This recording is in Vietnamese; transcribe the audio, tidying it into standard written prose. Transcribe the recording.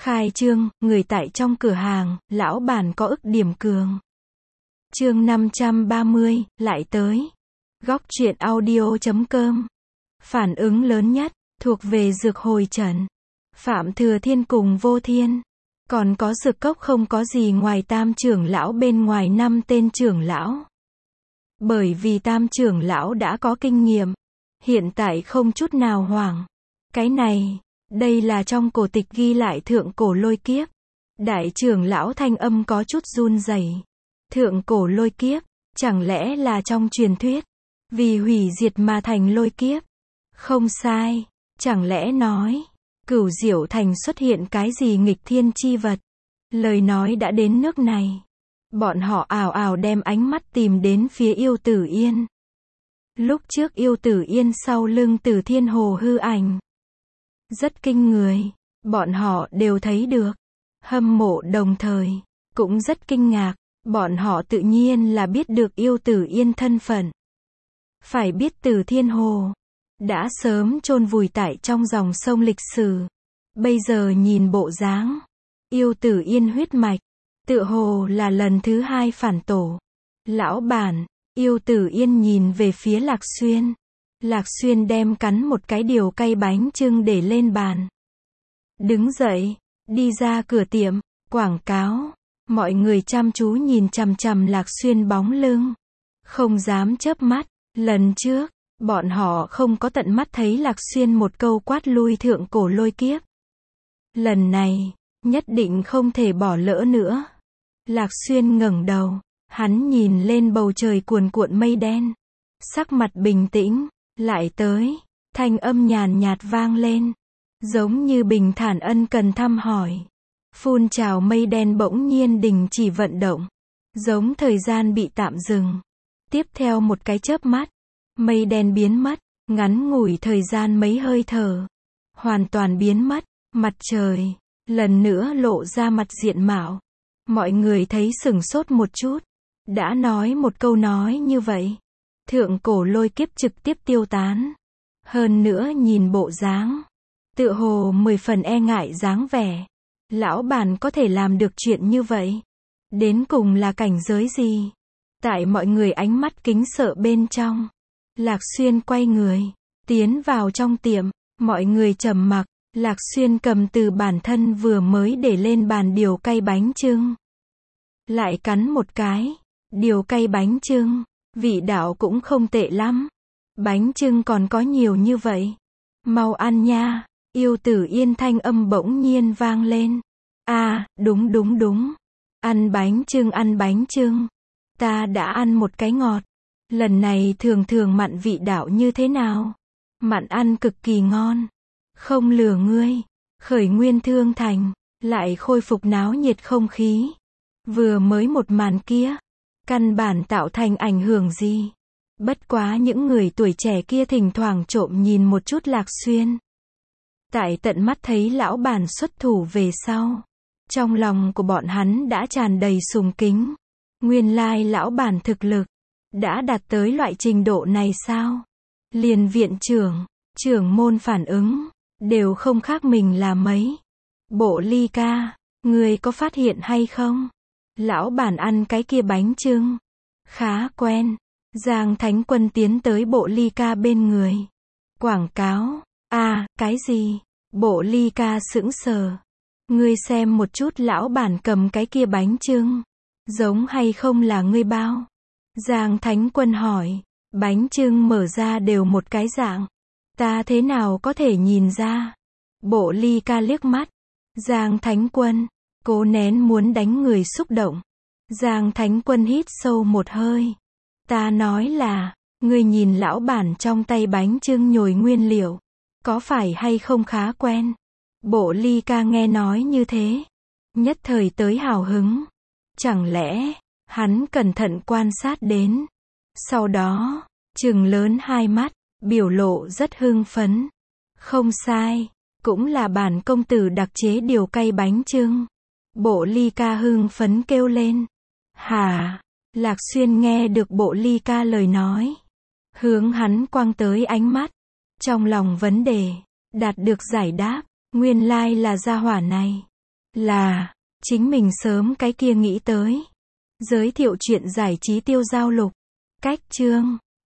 Khai trương, người tại trong cửa hàng, lão bản có ức điểm cường. Chương 530, lại tới. Góc truyện audio.com. Phản ứng lớn nhất, thuộc về dược hồi trần. Phạm Thừa Thiên cùng Vô Thiên. Còn có dược cốc không có gì ngoài tam trưởng lão bên ngoài 5 tên trưởng lão. Bởi vì tam trưởng lão đã có kinh nghiệm. Hiện tại không chút nào hoảng. Cái này, đây là trong cổ tịch ghi lại thượng cổ lôi kiếp. Đại trưởng lão thanh âm có chút run rẩy. Thượng cổ lôi kiếp, chẳng lẽ là trong truyền thuyết, vì hủy diệt mà thành lôi kiếp? Không sai, chẳng lẽ nói, Cửu Diệu Thành xuất hiện cái gì nghịch thiên chi vật? Lời nói đã đến nước này. Bọn họ ào ào đem ánh mắt tìm đến phía Yêu Tử Yên. Lúc trước Yêu Tử Yên sau lưng Tử Thiên Hồ hư ảnh. Rất kinh người, bọn họ đều thấy được. Hâm mộ đồng thời, cũng rất kinh ngạc. Bọn họ tự nhiên là biết được Yêu Tử Yên thân phận. Phải biết Tử Thiên Hồ đã sớm chôn vùi tại trong dòng sông lịch sử. Bây giờ nhìn bộ dáng Yêu Tử Yên huyết mạch, tựa hồ là lần thứ 2 phản tổ. Lão bản, Yêu Tử Yên nhìn về phía Lạc Xuyên. Lạc Xuyên đem cắn một cái điều cay bánh chưng để lên bàn. Đứng dậy, đi ra cửa tiệm, quảng cáo. Mọi người chăm chú nhìn chằm chằm Lạc Xuyên bóng lưng. Không dám chớp mắt. Lần trước, bọn họ không có tận mắt thấy Lạc Xuyên một câu quát lui thượng cổ lôi kiếp. Lần này, nhất định không thể bỏ lỡ nữa. Lạc Xuyên ngẩng đầu. Hắn nhìn lên bầu trời cuồn cuộn mây đen. Sắc mặt bình tĩnh. Lại tới. Thanh âm nhàn nhạt vang lên. Giống như bình thản ân cần thăm hỏi. Phun trào mây đen bỗng nhiên đình chỉ vận động. Giống thời gian bị tạm dừng. Tiếp theo một cái chớp mắt. Mây đen biến mất. Ngắn ngủi thời gian mấy hơi thở. Hoàn toàn biến mất. Mặt trời lần nữa lộ ra mặt diện mạo. Mọi người thấy sửng sốt một chút. Đã nói một câu nói như vậy. Thượng cổ lôi kiếp trực tiếp tiêu tán. Hơn nữa nhìn bộ dáng, tựa hồ 10 phần e ngại dáng vẻ. Lão bản có thể làm được chuyện như vậy. Đến cùng là cảnh giới gì? Tại mọi người ánh mắt kính sợ bên trong, Lạc Xuyên quay người, tiến vào trong tiệm. Mọi người trầm mặc. Lạc Xuyên cầm từ bản thân vừa mới để lên bàn điều cay bánh chưng. Lại cắn một cái. Điều cay bánh chưng, vị đạo cũng không tệ lắm. Bánh chưng còn có nhiều như vậy. Mau ăn nha. Yêu Tử Yên thanh âm bỗng nhiên vang lên. Đúng. Ăn bánh chưng. Ta đã ăn một cái ngọt. Lần này thường mặn vị đạo như thế nào? Mặn ăn cực kỳ ngon. Không lừa ngươi. Khởi nguyên Thương Thành, lại khôi phục náo nhiệt không khí. Vừa mới một màn kia, căn bản tạo thành ảnh hưởng gì. Bất quá những người tuổi trẻ kia thỉnh thoảng trộm nhìn một chút Lạc Xuyên. Tại tận mắt thấy lão bản xuất thủ về sau, trong lòng của bọn hắn đã tràn đầy sùng kính. Nguyên lai lão bản thực lực đã đạt tới loại trình độ này sao? Liền viện trưởng môn phản ứng đều không khác mình là mấy. Bộ Ly ca, người có phát hiện hay không? Lão bản ăn cái kia bánh chưng khá quen. Giang Thánh Quân tiến tới Bộ Ly ca bên người. Quảng cáo. Cái gì? Bộ Ly ca sững sờ. Ngươi xem một chút lão bản cầm cái kia bánh chưng. Giống hay không là ngươi bao? Giang Thánh Quân hỏi. Bánh chưng mở ra đều một cái dạng. Ta thế nào có thể nhìn ra? Bộ Ly ca liếc mắt. Giang Thánh Quân cố nén muốn đánh người xúc động. Giang Thánh Quân hít sâu một hơi. Ta nói là, ngươi nhìn lão bản trong tay bánh chưng nhồi nguyên liệu, có phải hay không khá quen? Bộ Ly ca nghe nói như thế, nhất thời tới hào hứng. Chẳng lẽ, hắn cẩn thận quan sát đến. Sau đó, trừng lớn hai mắt, biểu lộ rất hưng phấn. Không sai, cũng là bản công tử đặc chế điều cay bánh chưng. Bộ Ly ca hưng phấn kêu lên. Hả? Lạc Xuyên nghe được Bộ Ly ca lời nói. Hướng hắn quăng tới ánh mắt. Trong lòng vấn đề đạt được giải đáp. Nguyên lai là gia hỏa này. Là, chính mình sớm cái kia nghĩ tới. Giới thiệu chuyện giải trí tiêu giao lục. Cách chương